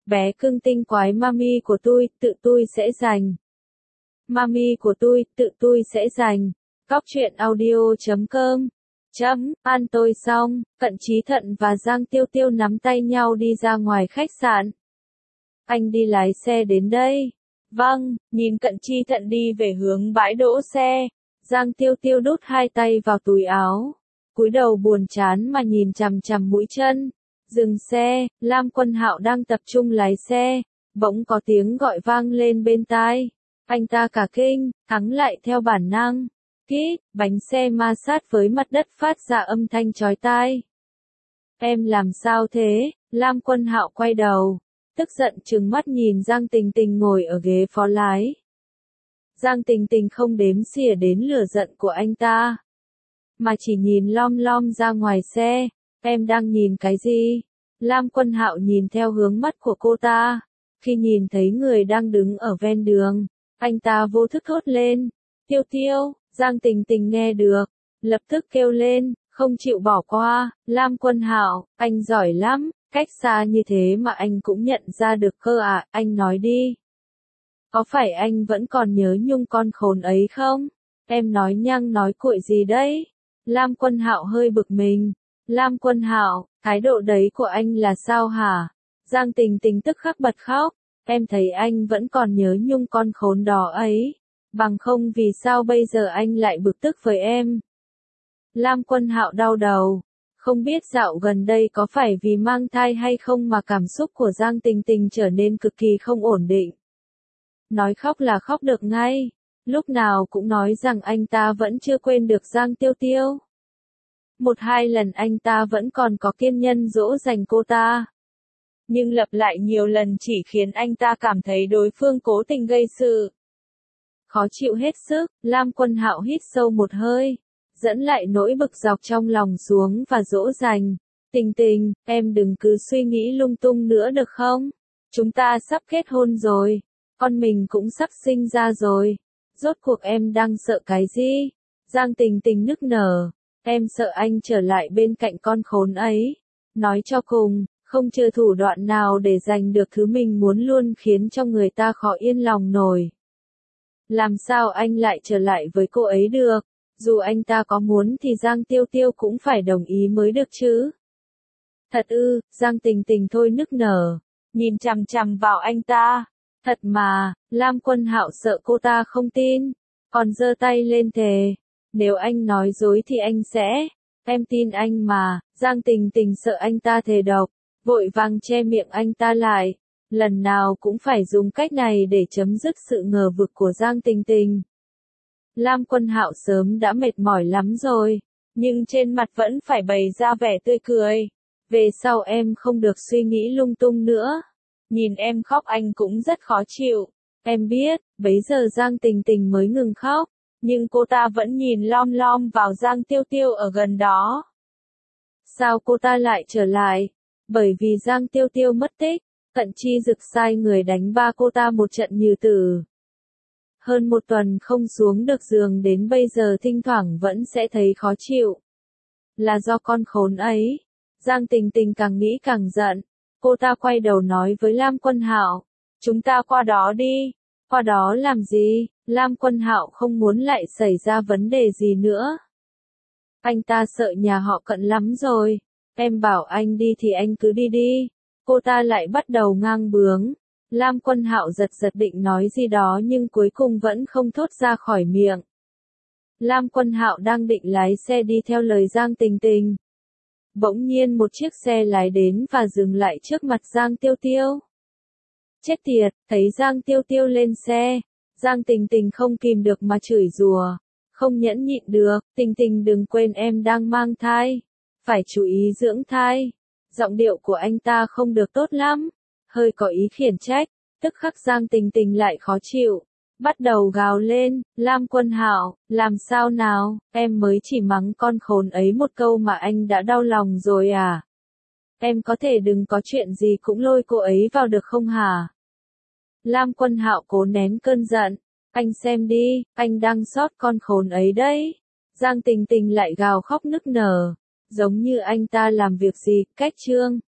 bé cưng tinh quái mami của tôi, tự tôi sẽ giành. Mami của tôi, tự tôi sẽ giành. Cóc truyện audio.com. Ăn tôi xong, Cận Chí Thận và Giang Tiêu Tiêu nắm tay nhau đi ra ngoài khách sạn. Anh đi lái xe đến đây. Vâng, nhìn Cận Chí Thận đi về hướng bãi đỗ xe. Giang Tiêu Tiêu đút hai tay vào túi áo. Cúi đầu buồn chán mà nhìn chằm chằm mũi chân. Dừng xe, Lam Quân Hạo đang tập trung lái xe. Bỗng có tiếng gọi vang lên bên tai. Anh ta cả kinh, thắng lại theo bản năng. Kít, bánh xe ma sát với mặt đất phát ra âm thanh chói tai. Em làm sao thế? Lam Quân Hạo quay đầu, tức giận trừng mắt nhìn Giang Tình Tình ngồi ở ghế phó lái. Giang Tình Tình không đếm xỉa đến lửa giận của anh ta, mà chỉ nhìn lom lom ra ngoài xe. Em đang nhìn cái gì? Lam Quân Hạo nhìn theo hướng mắt của cô ta. Khi nhìn thấy người đang đứng ở ven đường, anh ta vô thức thốt lên. Tiêu Tiêu. Giang Tình Tình nghe được, lập tức kêu lên, không chịu bỏ qua. Lam Quân Hạo, anh giỏi lắm, cách xa như thế mà anh cũng nhận ra được cơ à, anh nói đi. Có phải anh vẫn còn nhớ Nhung con khốn ấy không? Em nói nhăng nói cuội gì đấy? Lam Quân Hạo hơi bực mình. Lam Quân Hạo, thái độ đấy của anh là sao hả? Giang Tình Tình tức khắc bật khóc. Em thấy anh vẫn còn nhớ Nhung con khốn đó ấy. Bằng không vì sao bây giờ anh lại bực tức với em? Lam Quân Hạo đau đầu. Không biết dạo gần đây có phải vì mang thai hay không mà cảm xúc của Giang Tình Tình trở nên cực kỳ không ổn định. Nói khóc là khóc được ngay. Lúc nào cũng nói rằng anh ta vẫn chưa quên được Giang Tiêu Tiêu. Một hai lần anh ta vẫn còn có kiên nhẫn dỗ dành cô ta. Nhưng lặp lại nhiều lần chỉ khiến anh ta cảm thấy đối phương cố tình gây sự. Khó chịu hết sức, Lam Quân Hạo hít sâu một hơi, dẫn lại nỗi bực dọc trong lòng xuống và dỗ dành. Tình Tình, em đừng cứ suy nghĩ lung tung nữa được không? Chúng ta sắp kết hôn rồi, con mình cũng sắp sinh ra rồi. Rốt cuộc em đang sợ cái gì? Giang Tình Tình nức nở, em sợ anh trở lại bên cạnh con khốn ấy. Nói cho cùng, không chưa thủ đoạn nào để giành được thứ mình muốn luôn khiến cho người ta khó yên lòng nổi. Làm sao anh lại trở lại với cô ấy được? Dù anh ta có muốn thì Giang Tiêu Tiêu cũng phải đồng ý mới được chứ. Thật ư? Giang Tình Tình thôi nức nở, nhìn chằm chằm vào anh ta. Thật mà, Lam Quân Hạo sợ cô ta không tin, còn giơ tay lên thề. Nếu anh nói dối thì anh sẽ. Em tin anh mà. Giang Tình Tình sợ anh ta thề độc, vội vàng che miệng anh ta lại. Lần nào cũng phải dùng cách này để chấm dứt sự ngờ vực của Giang Tình Tình. Lam Quân Hạo sớm đã mệt mỏi lắm rồi, nhưng trên mặt vẫn phải bày ra vẻ tươi cười. Về sau em không được suy nghĩ lung tung nữa. Nhìn em khóc anh cũng rất khó chịu. Em biết, bấy giờ Giang Tình Tình mới ngừng khóc, nhưng cô ta vẫn nhìn lom lom vào Giang Tiêu Tiêu ở gần đó. Sao cô ta lại trở lại? Bởi vì Giang Tiêu Tiêu mất tích. Cận Chi Dực sai người đánh ba cô ta một trận như tử. Hơn một tuần không xuống được giường đến bây giờ thỉnh thoảng vẫn sẽ thấy khó chịu. Là do con khốn ấy. Giang Tình Tình càng nghĩ càng giận. Cô ta quay đầu nói với Lam Quân Hạo. Chúng ta qua đó đi. Qua đó làm gì? Lam Quân Hạo không muốn lại xảy ra vấn đề gì nữa. Anh ta sợ nhà họ Cận lắm rồi. Em bảo anh đi thì anh cứ đi đi. Cô ta lại bắt đầu ngang bướng. Lam Quân Hạo giật giật định nói gì đó nhưng cuối cùng vẫn không thốt ra khỏi miệng. Lam Quân Hạo đang định lái xe đi theo lời Giang Tình Tình. Bỗng nhiên một chiếc xe lái đến và dừng lại trước mặt Giang Tiêu Tiêu. Chết tiệt, thấy Giang Tiêu Tiêu lên xe, Giang Tình Tình không kìm được mà chửi rủa. Không nhẫn nhịn được, Tình Tình đừng quên em đang mang thai. Phải chú ý dưỡng thai. Giọng điệu của anh ta không được tốt lắm, hơi có ý khiển trách. Tức khắc Giang Tình Tình lại khó chịu, bắt đầu gào lên. Lam Quân Hạo, làm sao nào, em mới chỉ mắng con khốn ấy một câu mà anh đã đau lòng rồi à? Em có thể đừng có chuyện gì cũng lôi cô ấy vào được không hả? Lam Quân Hạo cố nén cơn giận. Anh xem đi, anh đang sót con khốn ấy đấy. Giang Tình Tình lại gào khóc nức nở, giống như anh ta làm việc gì, cách trương.